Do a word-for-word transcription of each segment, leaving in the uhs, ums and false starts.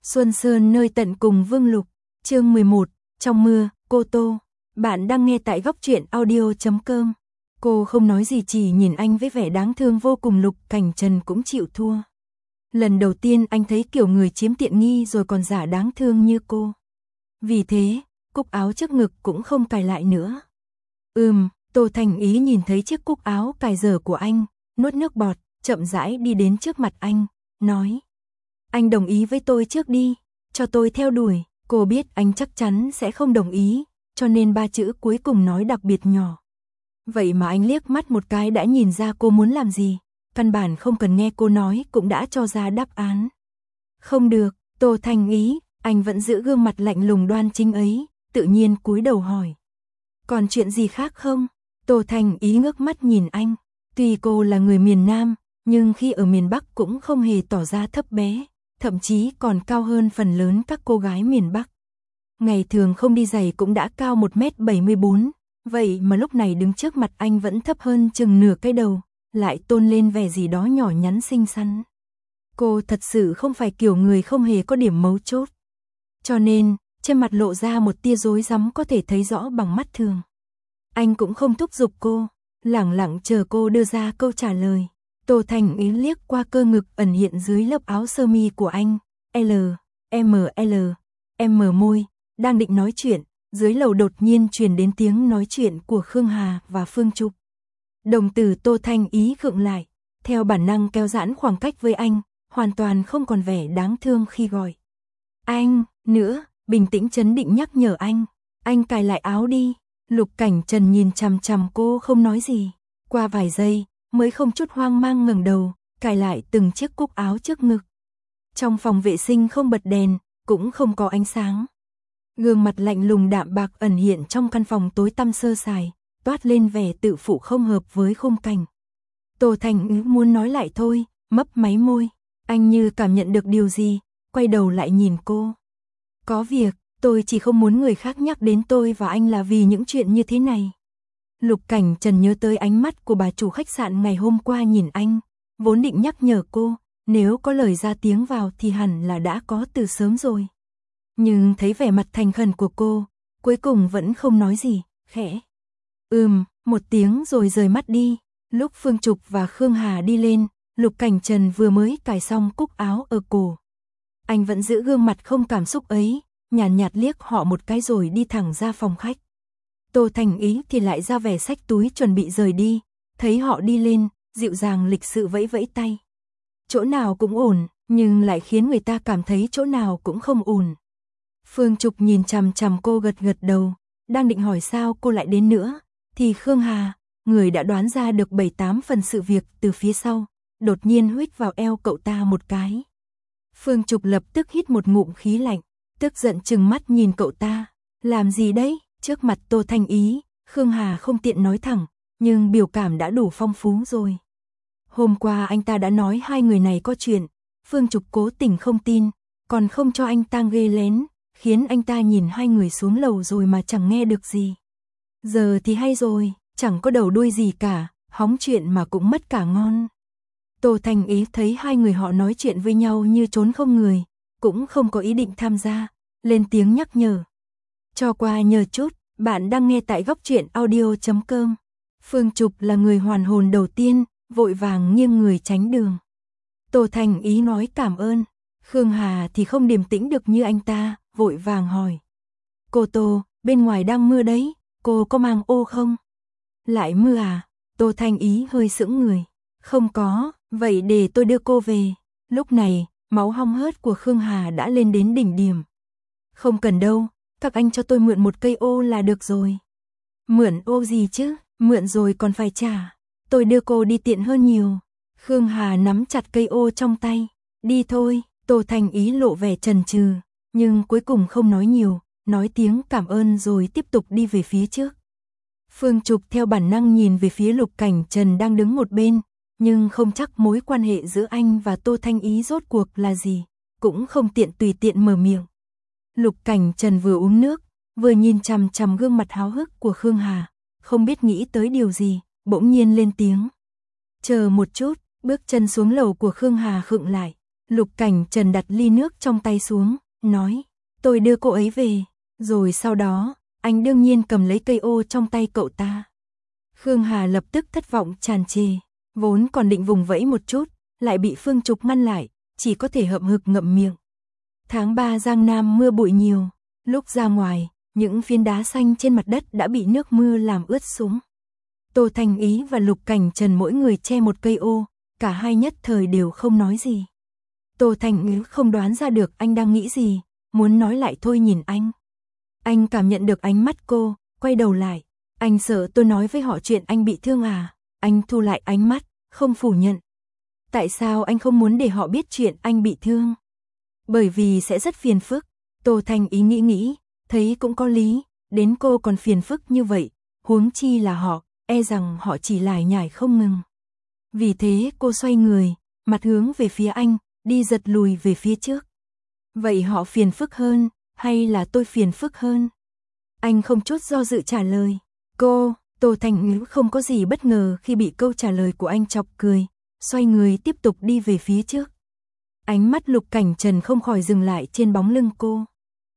Xuân Sơn nơi tận cùng Vương Lục, chương mười một, trong mưa, cô Tô. Bạn đang nghe tại góc truyện audio chấm com. Cô không nói gì chỉ nhìn anh với vẻ đáng thương vô cùng. Lục Cảnh Trần cũng chịu thua. Lần đầu tiên anh thấy kiểu người chiếm tiện nghi rồi còn giả đáng thương như cô. Vì thế, cúc áo trước ngực cũng không cài lại nữa. Ừm, Tô Thành Ý nhìn thấy chiếc cúc áo cài dở của anh, nuốt nước bọt, chậm rãi đi đến trước mặt anh, nói. Anh đồng ý với tôi trước đi, cho tôi theo đuổi. Cô biết anh chắc chắn sẽ không đồng ý, cho nên ba chữ cuối cùng nói đặc biệt nhỏ. Vậy mà anh liếc mắt một cái đã nhìn ra cô muốn làm gì, căn bản không cần nghe cô nói cũng đã cho ra đáp án. Không được, Tô Thành Ý, anh vẫn giữ gương mặt lạnh lùng đoan chính ấy, tự nhiên cúi đầu hỏi. Còn chuyện gì khác không? Tô Thành Ý ngước mắt nhìn anh, tuy cô là người miền Nam, nhưng khi ở miền Bắc cũng không hề tỏ ra thấp bé, thậm chí còn cao hơn phần lớn các cô gái miền Bắc. Ngày thường không đi giày cũng đã cao một mét bảy mươi bốn, vậy mà lúc này đứng trước mặt anh vẫn thấp hơn chừng nửa cái đầu, lại tôn lên vẻ gì đó nhỏ nhắn xinh xắn. Cô thật sự không phải kiểu người không hề có điểm mấu chốt. Cho nên, trên mặt lộ ra một tia rối rắm có thể thấy rõ bằng mắt thường. Anh cũng không thúc giục cô, lẳng lặng chờ cô đưa ra câu trả lời. Tô Thành Ý liếc qua cơ ngực ẩn hiện dưới lớp áo sơ mi của anh, L, M L, M môi, đang định nói chuyện, dưới lầu đột nhiên truyền đến tiếng nói chuyện của Khương Hà và Phương Trục. Đồng tử Tô Thành Ý khựng lại, theo bản năng kéo giãn khoảng cách với anh, hoàn toàn không còn vẻ đáng thương khi gọi. Anh, nữa, bình tĩnh trấn định nhắc nhở anh, anh cài lại áo đi. Lục Cảnh Trần nhìn chằm chằm cô không nói gì, qua vài giây, mới không chút hoang mang ngẩng đầu, cài lại từng chiếc cúc áo trước ngực. Trong phòng vệ sinh không bật đèn, cũng không có ánh sáng. Gương mặt lạnh lùng đạm bạc ẩn hiện trong căn phòng tối tăm sơ sài, toát lên vẻ tự phụ không hợp với khung cảnh. Tô Thành Ý muốn nói lại thôi, mấp máy môi, anh như cảm nhận được điều gì, quay đầu lại nhìn cô. Có việc, tôi chỉ không muốn người khác nhắc đến tôi và anh là vì những chuyện như thế này. Lục Cảnh Trần nhớ tới ánh mắt của bà chủ khách sạn ngày hôm qua nhìn anh, vốn định nhắc nhở cô, nếu có lời ra tiếng vào thì hẳn là đã có từ sớm rồi. Nhưng thấy vẻ mặt thành khẩn của cô, cuối cùng vẫn không nói gì, khẽ. Ừm, một tiếng rồi rời mắt đi. Lúc Phương Trục và Khương Hà đi lên, Lục Cảnh Trần vừa mới cài xong cúc áo ở cổ. Anh vẫn giữ gương mặt không cảm xúc ấy, nhàn nhạt, nhạt liếc họ một cái rồi đi thẳng ra phòng khách. Tô Thành Ý thì lại ra vẻ xách túi chuẩn bị rời đi, thấy họ đi lên, dịu dàng lịch sự vẫy vẫy tay. Chỗ nào cũng ổn, nhưng lại khiến người ta cảm thấy chỗ nào cũng không ổn. Phương Trục nhìn chằm chằm cô gật gật đầu, đang định hỏi sao cô lại đến nữa, thì Khương Hà, người đã đoán ra được bảy tám phần sự việc từ phía sau, đột nhiên huých vào eo cậu ta một cái. Phương Trục lập tức hít một ngụm khí lạnh, tức giận trừng mắt nhìn cậu ta, làm gì đấy? Trước mặt Tô Thành Ý, Khương Hà không tiện nói thẳng, nhưng biểu cảm đã đủ phong phú rồi. Hôm qua anh ta đã nói hai người này có chuyện, Phương Trục cố tình không tin, còn không cho anh ta ghê lén, khiến anh ta nhìn hai người xuống lầu rồi mà chẳng nghe được gì. Giờ thì hay rồi, chẳng có đầu đuôi gì cả, hóng chuyện mà cũng mất cả ngon. Tô Thành Ý thấy hai người họ nói chuyện với nhau như trốn không người, cũng không có ý định tham gia, lên tiếng nhắc nhở. Cho qua nhờ chút, bạn đang nghe tại góc truyện audio chấm com. Phương Trục là người hoàn hồn đầu tiên, vội vàng nghiêng người tránh đường. Tô Thành Ý nói cảm ơn, Khương Hà thì không điềm tĩnh được như anh ta, vội vàng hỏi. Cô Tô, bên ngoài đang mưa đấy, cô có mang ô không? Lại mưa à? Tô Thành Ý hơi sững người. Không có, vậy để tôi đưa cô về. Lúc này, máu hong hớt của Khương Hà đã lên đến đỉnh điểm. Không cần đâu. Các anh cho tôi mượn một cây ô là được rồi. Mượn ô gì chứ, mượn rồi còn phải trả. Tôi đưa cô đi tiện hơn nhiều. Khương Hà nắm chặt cây ô trong tay. Đi thôi, Tô Thành Ý lộ vẻ chần chừ, nhưng cuối cùng không nói nhiều, nói tiếng cảm ơn rồi tiếp tục đi về phía trước. Phương Trục theo bản năng nhìn về phía Lục Cảnh Trần đang đứng một bên, nhưng không chắc mối quan hệ giữa anh và Tô Thành Ý rốt cuộc là gì, cũng không tiện tùy tiện mở miệng. Lục Cảnh Trần vừa uống nước, vừa nhìn chằm chằm gương mặt háo hức của Khương Hà, không biết nghĩ tới điều gì, bỗng nhiên lên tiếng. Chờ một chút, bước chân xuống lầu của Khương Hà khựng lại, Lục Cảnh Trần đặt ly nước trong tay xuống, nói, tôi đưa cô ấy về, rồi sau đó, anh đương nhiên cầm lấy cây ô trong tay cậu ta. Khương Hà lập tức thất vọng tràn trề, vốn còn định vùng vẫy một chút, lại bị Phương Trục ngăn lại, chỉ có thể hậm hực ngậm miệng. Tháng ba Giang Nam mưa bụi nhiều, lúc ra ngoài, những phiến đá xanh trên mặt đất đã bị nước mưa làm ướt sũng. Tô Thành Ý và Lục Cảnh Trần mỗi người che một cây ô, cả hai nhất thời đều không nói gì. Tô Thành Ý không đoán ra được anh đang nghĩ gì, muốn nói lại thôi nhìn anh. Anh cảm nhận được ánh mắt cô, quay đầu lại. Anh sợ tôi nói với họ chuyện anh bị thương à? Anh thu lại ánh mắt, không phủ nhận. Tại sao anh không muốn để họ biết chuyện anh bị thương? Bởi vì sẽ rất phiền phức. Tô Thành Ý nghĩ nghĩ, thấy cũng có lý, đến cô còn phiền phức như vậy, huống chi là họ, e rằng họ chỉ lải nhải không ngừng. Vì thế cô xoay người, mặt hướng về phía anh, đi giật lùi về phía trước. Vậy họ phiền phức hơn, hay là tôi phiền phức hơn? Anh không chút do dự trả lời. Cô, Tô Thành Ngữ không có gì bất ngờ khi bị câu trả lời của anh chọc cười, xoay người tiếp tục đi về phía trước. Ánh mắt Lục Cảnh Trần không khỏi dừng lại trên bóng lưng cô.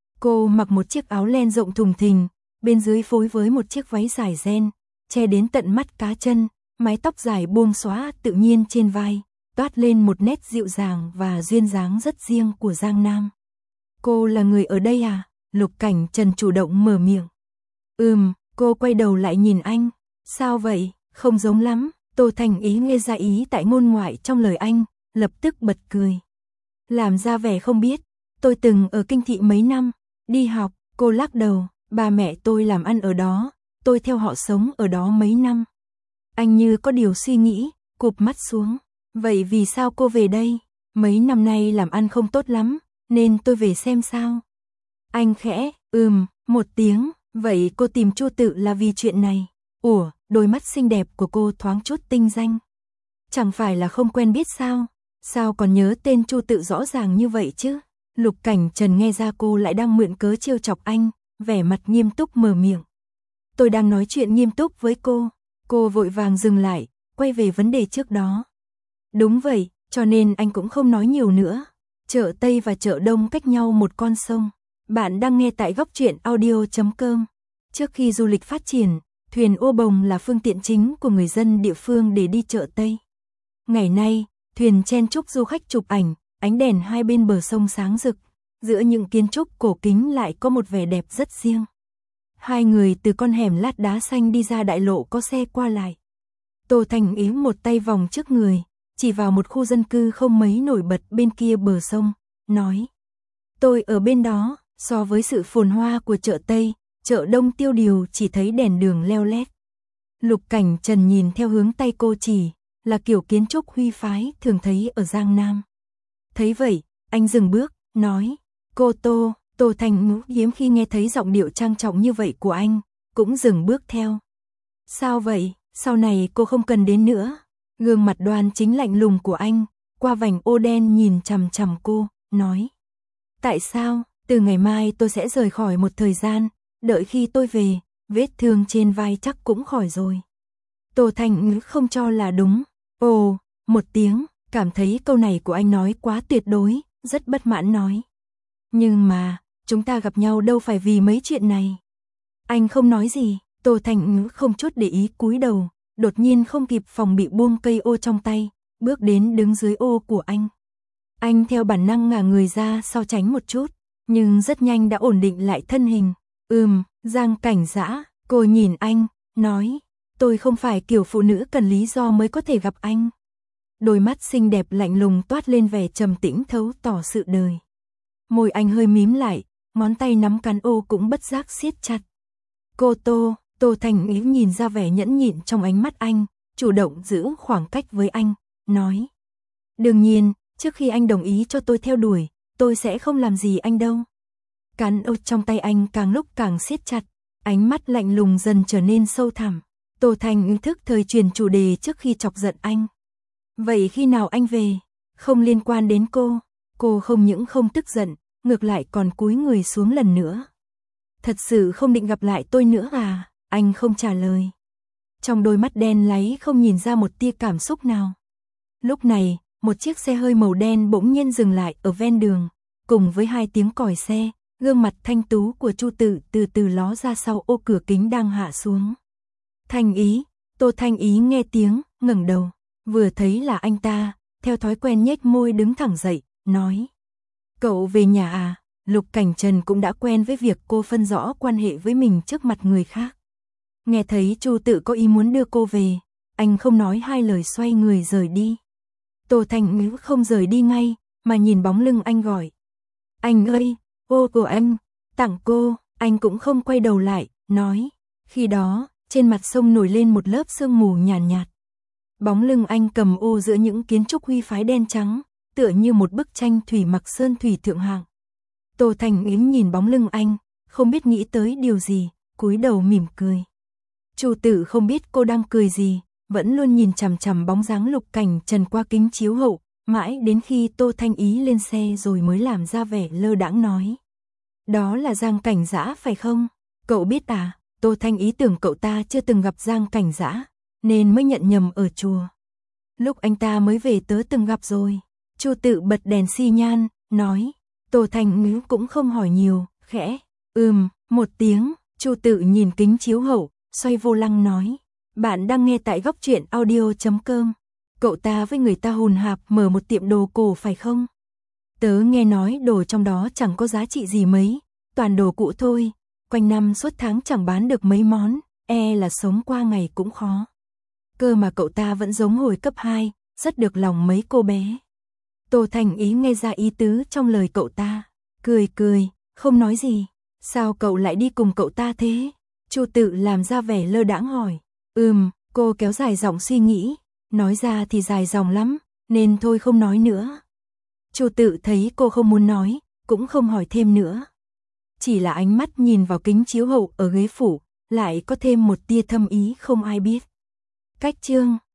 Cô mặc một chiếc áo len rộng thùng thình, bên dưới phối với một chiếc váy dài ren, che đến tận mắt cá chân, mái tóc dài buông xõa tự nhiên trên vai, toát lên một nét dịu dàng và duyên dáng rất riêng của Giang Nam. Cô là người ở đây à? Lục Cảnh Trần chủ động mở miệng. Ừm, cô quay đầu lại nhìn anh. Sao vậy? Không giống lắm. Tô Thành Ý nghe ra ý tại ngôn ngoại trong lời anh, lập tức bật cười. Làm ra vẻ không biết, tôi từng ở Kinh Thị mấy năm, đi học, cô lắc đầu, ba mẹ tôi làm ăn ở đó, tôi theo họ sống ở đó mấy năm. Anh như có điều suy nghĩ, cụp mắt xuống. Vậy vì sao cô về đây? Mấy năm nay làm ăn không tốt lắm, nên tôi về xem sao. Anh khẽ, ừm, một tiếng, vậy cô tìm Chu Tự là vì chuyện này. Ủa, đôi mắt xinh đẹp của cô thoáng chút tinh danh. Chẳng phải là không quen biết sao? Sao còn nhớ tên Chu Tự rõ ràng như vậy chứ? Lục Cảnh Trần nghe ra cô lại đang mượn cớ trêu chọc anh, vẻ mặt nghiêm túc mở miệng. Tôi đang nói chuyện nghiêm túc với cô. Cô vội vàng dừng lại, quay về vấn đề trước đó. Đúng vậy, cho nên anh cũng không nói nhiều nữa. Chợ Tây và chợ Đông cách nhau một con sông. Bạn đang nghe tại góc truyện audio chấm com. Trước khi du lịch phát triển, thuyền ô bồng là phương tiện chính của người dân địa phương để đi chợ Tây. Ngày nay, thuyền chen chúc du khách chụp ảnh, ánh đèn hai bên bờ sông sáng rực, giữa những kiến trúc cổ kính lại có một vẻ đẹp rất riêng. Hai người từ con hẻm lát đá xanh đi ra đại lộ có xe qua lại. Tô Thành Ý một tay vòng trước người, chỉ vào một khu dân cư không mấy nổi bật bên kia bờ sông, nói. Tôi ở bên đó, so với sự phồn hoa của chợ Tây, chợ Đông tiêu điều chỉ thấy đèn đường leo lét. Lục Cảnh Trần nhìn theo hướng tay cô chỉ, là kiểu kiến trúc huy phái thường thấy ở Giang Nam. Thấy vậy, anh dừng bước, nói. Cô Tô, Tô Thành Ngữ hiếm khi nghe thấy giọng điệu trang trọng như vậy của anh, cũng dừng bước theo. Sao vậy, sau này cô không cần đến nữa. Gương mặt đoan chính lạnh lùng của anh, qua vành ô đen nhìn chằm chằm cô, nói. Tại sao, từ ngày mai tôi sẽ rời khỏi một thời gian, đợi khi tôi về, vết thương trên vai chắc cũng khỏi rồi. Tô Thành Ngữ không cho là đúng. Ồ, một tiếng, cảm thấy câu này của anh nói quá tuyệt đối, rất bất mãn nói. Nhưng mà, chúng ta gặp nhau đâu phải vì mấy chuyện này. Anh không nói gì, Tô Thành Ngữ không chút để ý cúi đầu, đột nhiên không kịp phòng bị buông cây ô trong tay, bước đến đứng dưới ô của anh. Anh theo bản năng ngả người ra sau tránh một chút, nhưng rất nhanh đã ổn định lại thân hình. Ừm, Giang Cảnh Dã, cô nhìn anh, nói, tôi không phải kiểu phụ nữ cần lý do mới có thể gặp anh. Đôi mắt xinh đẹp lạnh lùng toát lên vẻ trầm tĩnh thấu tỏ sự đời. Môi anh hơi mím lại, ngón tay nắm cán ô cũng bất giác siết chặt. Cô Tô, Tô Thành Ý nhìn ra vẻ nhẫn nhịn trong ánh mắt anh, chủ động giữ khoảng cách với anh, nói. Đương nhiên, trước khi anh đồng ý cho tôi theo đuổi, tôi sẽ không làm gì anh đâu. Cán ô trong tay anh càng lúc càng siết chặt, ánh mắt lạnh lùng dần trở nên sâu thẳm. Tô Thành Ý thức thời truyền chủ đề trước khi chọc giận anh. Vậy khi nào anh về? Không liên quan đến cô. Cô không những không tức giận, ngược lại còn cúi người xuống lần nữa. Thật sự không định gặp lại tôi nữa à? Anh không trả lời. Trong đôi mắt đen láy không nhìn ra một tia cảm xúc nào. Lúc này, một chiếc xe hơi màu đen bỗng nhiên dừng lại ở ven đường, cùng với hai tiếng còi xe, gương mặt thanh tú của Chu Tự từ từ ló ra sau ô cửa kính đang hạ xuống. Thanh Ý, Tô Thanh Ý nghe tiếng, ngẩng đầu, vừa thấy là anh ta, theo thói quen nhếch môi đứng thẳng dậy, nói: "Cậu về nhà à?" Lục Cảnh Trần cũng đã quen với việc cô phân rõ quan hệ với mình trước mặt người khác. Nghe thấy Chu Tự có ý muốn đưa cô về, anh không nói hai lời xoay người rời đi. Tô Thanh Ý không rời đi ngay, mà nhìn bóng lưng anh gọi: "Anh ơi, ô của anh, tặng cô." Anh cũng không quay đầu lại, nói. Khi đó, trên mặt sông nổi lên một lớp sương mù nhàn nhạt, nhạt. Bóng lưng anh cầm ô giữa những kiến trúc huy phái đen trắng, tựa như một bức tranh thủy mặc sơn thủy thượng hạng. Tô Thanh Ý nhìn bóng lưng anh, không biết nghĩ tới điều gì, cúi đầu mỉm cười. Chu Tự không biết cô đang cười gì, vẫn luôn nhìn chằm chằm bóng dáng Lục Cảnh Trần qua kính chiếu hậu, mãi đến khi Tô Thanh Ý lên xe rồi mới làm ra vẻ lơ đãng nói: "Đó là Giang Cảnh Dã phải không? Cậu biết à?" Tô Thanh Ý tưởng cậu ta chưa từng gặp Giang Cảnh Dã, nên mới nhận nhầm ở chùa. "Lúc anh ta mới về tớ từng gặp rồi." Chu Tự bật đèn xi nhan, nói. Tô Thanh Ý cũng không hỏi nhiều, khẽ ừm một tiếng. Chu Tự nhìn kính chiếu hậu, xoay vô lăng nói: "Bạn đang nghe tại góc truyện audio chấm com. Cậu ta với người ta hùn hạp mở một tiệm đồ cổ phải không? Tớ nghe nói đồ trong đó chẳng có giá trị gì mấy, toàn đồ cũ thôi, quanh năm suốt tháng chẳng bán được mấy món, e là sống qua ngày cũng khó. Cơ mà cậu ta vẫn giống hồi cấp hai, rất được lòng mấy cô bé." Tô Thanh Ý nghe ra ý tứ trong lời cậu ta, cười cười, không nói gì. "Sao cậu lại đi cùng cậu ta thế?" Chu Tự làm ra vẻ lơ đãng hỏi. Ừm, cô kéo dài giọng suy nghĩ, nói ra thì dài dòng lắm, nên thôi không nói nữa. Chu Tự thấy cô không muốn nói, cũng không hỏi thêm nữa. Chỉ là ánh mắt nhìn vào kính chiếu hậu ở ghế phủ, lại có thêm một tia thâm ý không ai biết. Cách chương